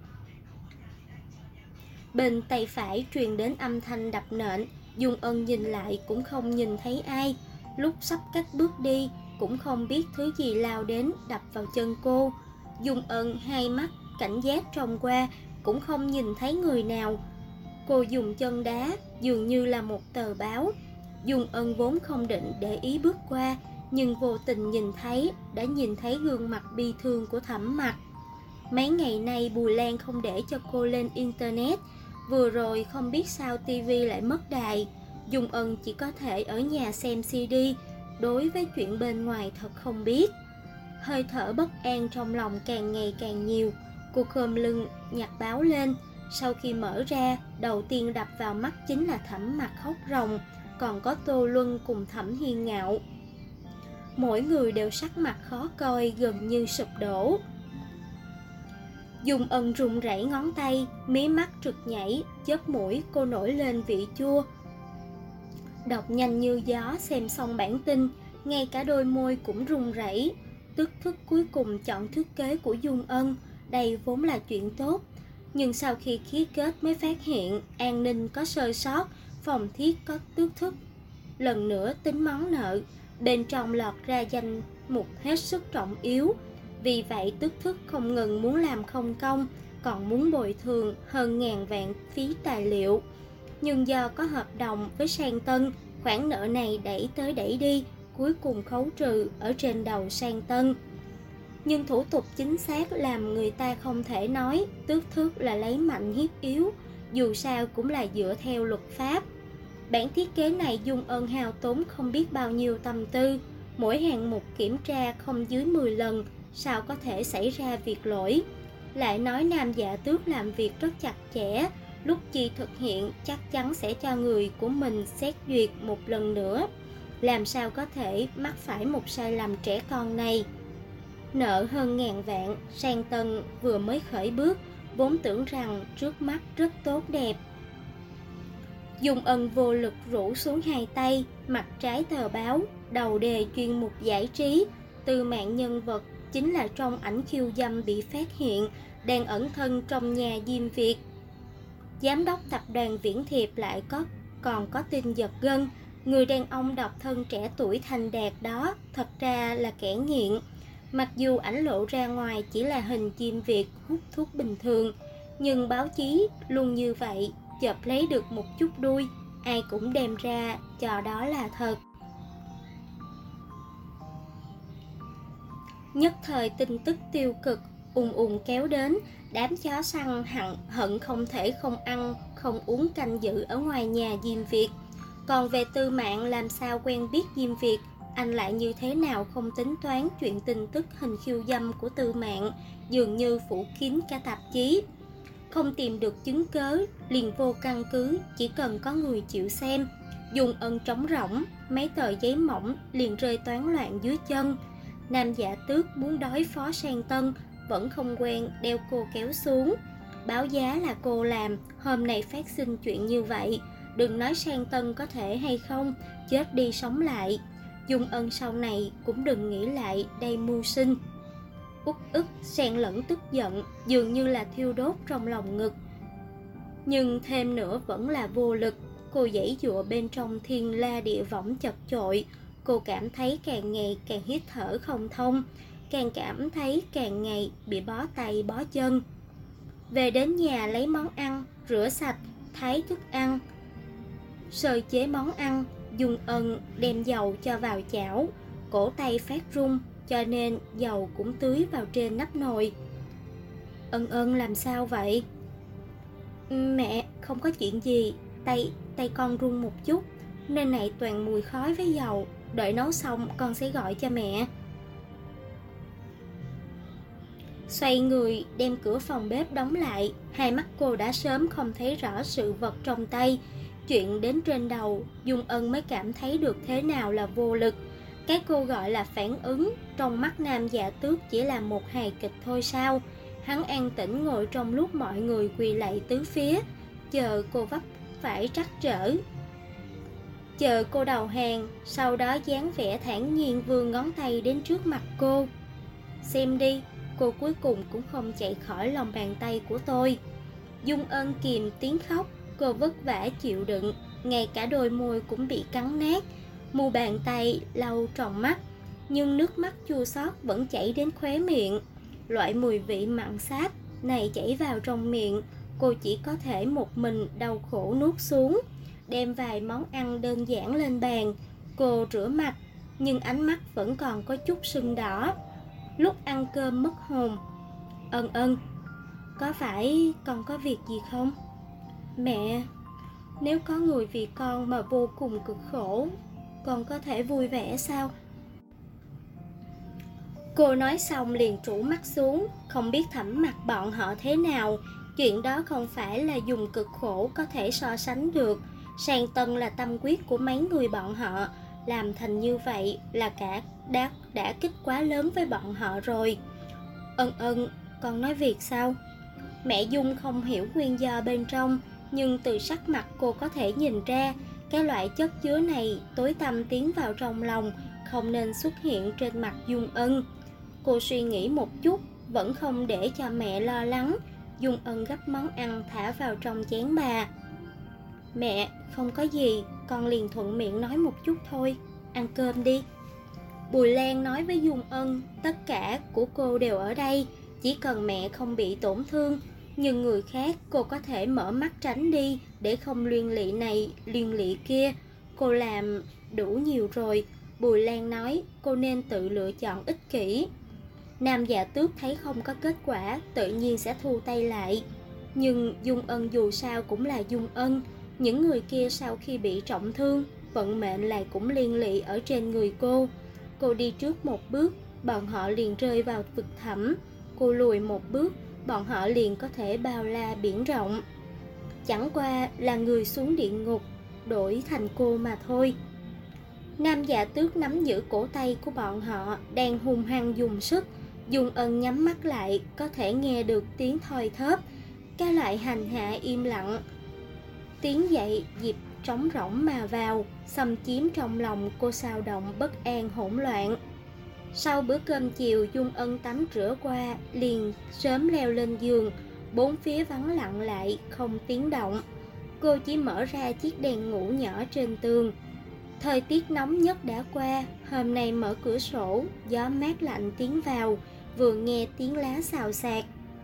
Bên tay phải truyền đến âm thanh đập nện. Dung Ân nhìn lại cũng không nhìn thấy ai. Lúc sắp cất bước đi, cũng không biết thứ gì lao đến đập vào chân cô. Dung Ân hai mắt cảnh giác trông qua, cũng không nhìn thấy người nào. Cô dùng chân đá, dường như là một tờ báo. Dung Ân vốn không định để ý bước qua, nhưng vô tình đã nhìn thấy gương mặt bi thương của Thẩm Mặc. Mấy ngày nay Bùi Lan không để cho cô lên internet, vừa rồi không biết sao tivi lại mất đài, Dung Ân chỉ có thể ở nhà xem CD, đối với chuyện bên ngoài thật không biết. Hơi thở bất an trong lòng càng ngày càng nhiều, cô khom lưng nhặt báo lên. Sau khi mở ra, đầu tiên đập vào mắt chính là Thẩm Mặc khóc ròng, còn có Tô Luân cùng Thẩm Hiên Ngạo. Mỗi người đều sắc mặt khó coi, gần như sụp đổ. Dung Ân run rẩy ngón tay, mí mắt rực nhảy, chớp mũi cô nổi lên vị chua. Đọc nhanh như gió xem xong bản tin, ngay cả đôi môi cũng run rẩy. Tức thức cuối cùng chọn thước kế của Dung Ân, đây vốn là chuyện tốt. Nhưng sau khi ký kết mới phát hiện an ninh có sơ sót, phòng thiết có tước thức. Lần nữa tính món nợ, bên trong lọt ra danh mục hết sức trọng yếu. Vì vậy tước thức không ngừng muốn làm không công, còn muốn bồi thường hơn 1000 vạn phí tài liệu. Nhưng do có hợp đồng với Sang Tân, khoản nợ này đẩy tới đẩy đi, cuối cùng khấu trừ ở trên đầu Sang Tân. Nhưng thủ tục chính xác làm người ta không thể nói tước thước là lấy mạnh hiếp yếu, dù sao cũng là dựa theo luật pháp. Bản thiết kế này Dung Ân hao tốn không biết bao nhiêu tâm tư, mỗi hạng mục kiểm tra không dưới 10 lần, sao có thể xảy ra việc lỗi. Lại nói Nam Dạ Tước làm việc rất chặt chẽ, lúc chi thực hiện chắc chắn sẽ cho người của mình xét duyệt một lần nữa. Làm sao có thể mắc phải một sai lầm trẻ con này. Nợ hơn 1000 vạn, Sang Tân vừa mới khởi bước, vốn tưởng rằng trước mắt rất tốt đẹp. Dung Ân vô lực rũ xuống hai tay, mặt trái tờ báo, đầu đề chuyên mục giải trí. Tư mạng nhân vật chính là trong ảnh khiêu dâm bị phát hiện, đang ẩn thân trong nhà Diêm Việt. Giám đốc tập đoàn Viễn Thiệp lại còn có tin giật gân. Người đàn ông độc thân trẻ tuổi thành đạt đó thật ra là kẻ nghiện. Mặc dù ảnh lộ ra ngoài chỉ là hình Diêm Việt hút thuốc bình thường, nhưng báo chí luôn như vậy, chợp lấy được một chút đuôi, ai cũng đem ra cho đó là thật. Nhất thời tin tức tiêu cực ùn kéo đến, đám chó săn hận không thể không ăn không uống canh giữ ở ngoài nhà Diêm Việt. Còn về Tư Mạng làm sao quen biết Diêm Việt, anh lại như thế nào không tính toán chuyện tin tức hình khiêu dâm của Tư Mạng, dường như phủ kín cả tạp chí. Không tìm được chứng cớ, liền vô căn cứ, chỉ cần có người chịu xem. Dung Ân trống rỗng, mấy tờ giấy mỏng liền rơi toán loạn dưới chân. Nam Dạ Tước muốn đối phó Sang Tân, vẫn không quen đeo cô kéo xuống. Báo giá là cô làm, hôm nay phát sinh chuyện như vậy, đừng nói Sang Tân có thể hay không, chết đi sống lại. Dung Ân sau này cũng đừng nghĩ lại đây mưu sinh. Uất ức xen lẫn tức giận, dường như là thiêu đốt trong lòng ngực. Nhưng thêm nữa vẫn là vô lực, cô giãy giụa bên trong thiên la địa võng chật chội. Cô cảm thấy càng ngày càng hít thở không thông, càng cảm thấy càng ngày bị bó tay bó chân. Về đến nhà lấy món ăn, rửa sạch, thái thức ăn, sơ chế món ăn. Dung Ân đem dầu cho vào chảo, cổ tay phát run, cho nên dầu cũng tưới vào trên nắp nồi. Ân làm sao vậy? Mẹ, không có chuyện gì, tay con run một chút, nơi này toàn mùi khói với dầu, đợi nấu xong con sẽ gọi cho mẹ. Xoay người đem cửa phòng bếp đóng lại, hai mắt cô đã sớm không thấy rõ sự vật trong tay. Chuyện đến trên đầu, Dung Ân mới cảm thấy được thế nào là vô lực. Cái cô gọi là phản ứng, trong mắt Nam Dạ Tước chỉ là một hài kịch thôi sao? Hắn an tĩnh ngồi trong lúc mọi người quỳ lạy tứ phía, chờ cô vấp phải trắc trở, chờ cô đầu hàng, sau đó dáng vẻ thản nhiên vươn ngón tay đến trước mặt cô. Xem đi, cô cuối cùng cũng không chạy khỏi lòng bàn tay của tôi. Dung Ân kìm tiếng khóc, cô vất vả chịu đựng, ngay cả đôi môi cũng bị cắn nát, mu bàn tay lau tròng mắt, nhưng nước mắt chua xót vẫn chảy đến khóe miệng. Loại mùi vị mặn xát này chảy vào trong miệng, cô chỉ có thể một mình đau khổ nuốt xuống. Đem vài món ăn đơn giản lên bàn, cô rửa mặt, nhưng ánh mắt vẫn còn có chút sưng đỏ. Lúc ăn cơm mất hồn. Ân ân, có phải con có việc gì không? Mẹ, nếu có người vì con mà vô cùng cực khổ, con có thể vui vẻ sao? Cô nói xong liền trụ mắt xuống, không biết thẩm mặt bọn họ thế nào. Chuyện đó không phải là dùng cực khổ có thể so sánh được. Sang Tân là tâm quyết của mấy người bọn họ, làm thành như vậy là cả đã kích quá lớn với bọn họ rồi. Ân ân, con nói việc sao? Mẹ Dung không hiểu nguyên do bên trong, nhưng từ sắc mặt cô có thể nhìn ra cái loại chất chứa này tối tăm tiến vào trong lòng, không nên xuất hiện trên mặt Dung Ân. Cô suy nghĩ một chút, vẫn không để cho mẹ lo lắng. Dung Ân gấp món ăn thả vào trong chén bà. Mẹ, không có gì, con liền thuận miệng nói một chút thôi, ăn cơm đi. Bùi Lan nói với Dung Ân, tất cả của cô đều ở đây, chỉ cần mẹ không bị tổn thương, nhưng người khác cô có thể mở mắt tránh đi để không liên lụy này, liên lụy kia. Cô làm đủ nhiều rồi. Bùi Lan nói cô nên tự lựa chọn ích kỷ. Nam Dạ Tước thấy không có kết quả, tự nhiên sẽ thu tay lại. Nhưng Dung Ân dù sao cũng là Dung Ân. Những người kia sau khi bị trọng thương, vận mệnh lại cũng liên lụy ở trên người cô. Cô đi trước một bước, bọn họ liền rơi vào vực thẳm. Cô lùi một bước, bọn họ liền có thể bao la biển rộng. Chẳng qua là người xuống địa ngục, đổi thành cô mà thôi. Nam Dạ Tước nắm giữ cổ tay của bọn họ, đang hung hăng dùng sức. Dung Ân nhắm mắt lại, có thể nghe được tiếng thoi thóp. Cái loại hành hạ im lặng. Tiếng dậy dịp trống rỗng mà vào, xâm chiếm trong lòng cô, xao động bất an hỗn loạn. Sau bữa cơm chiều, Dung Ân tắm rửa qua, liền sớm leo lên giường. Bốn phía vắng lặng lại, không tiếng động. Cô chỉ mở ra chiếc đèn ngủ nhỏ trên tường. Thời tiết nóng nhất đã qua, hôm nay mở cửa sổ, gió mát lạnh tiến vào, vừa nghe tiếng lá xào xạc.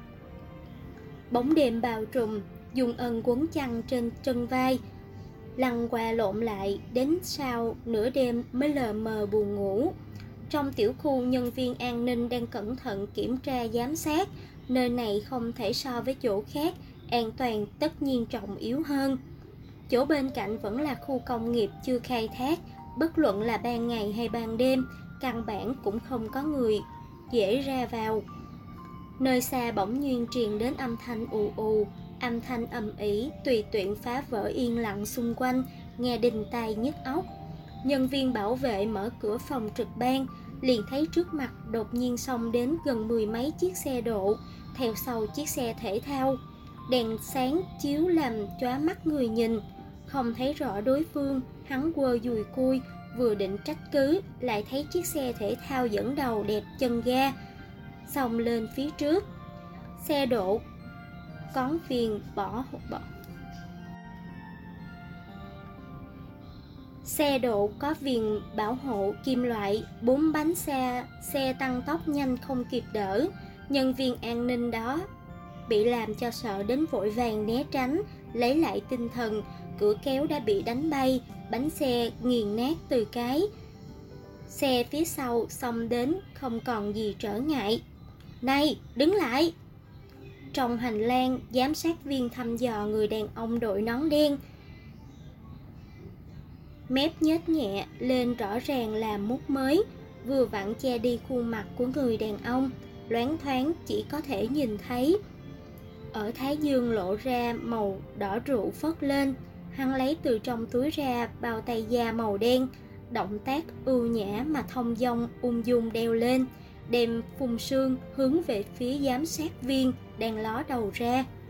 Bóng đêm bao trùm, Dung Ân quấn chăn trên chân vai, lăn qua lộn lại, đến sau nửa đêm mới lờ mờ buồn ngủ. Trong tiểu khu, nhân viên an ninh đang cẩn thận kiểm tra giám sát. Nơi này không thể so với chỗ khác, an toàn tất nhiên trọng yếu hơn. Chỗ bên cạnh vẫn là khu công nghiệp chưa khai thác, bất luận là ban ngày hay ban đêm, căn bản cũng không có người dễ ra vào. Nơi xa bỗng nhiên truyền đến âm thanh ù ù, âm thanh ầm ĩ tùy tiện phá vỡ yên lặng xung quanh, nghe đinh tai nhức óc. Nhân viên bảo vệ mở cửa phòng trực ban, liền thấy trước mặt đột nhiên xông đến gần 10 mấy chiếc xe độ, theo sau chiếc xe thể thao. Đèn sáng chiếu làm chóa mắt người nhìn, không thấy rõ đối phương. Hắn quơ dùi cui, vừa định trách cứ, lại thấy chiếc xe thể thao dẫn đầu đạp chân ga, xông lên phía trước. Xe độ cón viền Xe độ có viền bảo hộ kim loại, 4 bánh xe tăng tốc nhanh không kịp đỡ. Nhân viên an ninh đó bị làm cho sợ đến vội vàng né tránh, lấy lại tinh thần. Cửa kéo đã bị đánh bay, bánh xe nghiền nát từ cái. Xe phía sau xông đến, không còn gì trở ngại. Này, đứng lại! Trong hành lang, giám sát viên thăm dò người đàn ông đội nón đen. Mép nhếch nhẹ lên, rõ ràng là mút mới, vừa vặn che đi khuôn mặt của người đàn ông, loáng thoáng chỉ có thể nhìn thấy. Ở thái dương lộ ra màu đỏ rượu phất lên. Hắn lấy từ trong túi ra bao tay da màu đen, động tác ưu nhã mà thông dong ung dung đeo lên, đem phun sương hướng về phía giám sát viên đang ló đầu ra.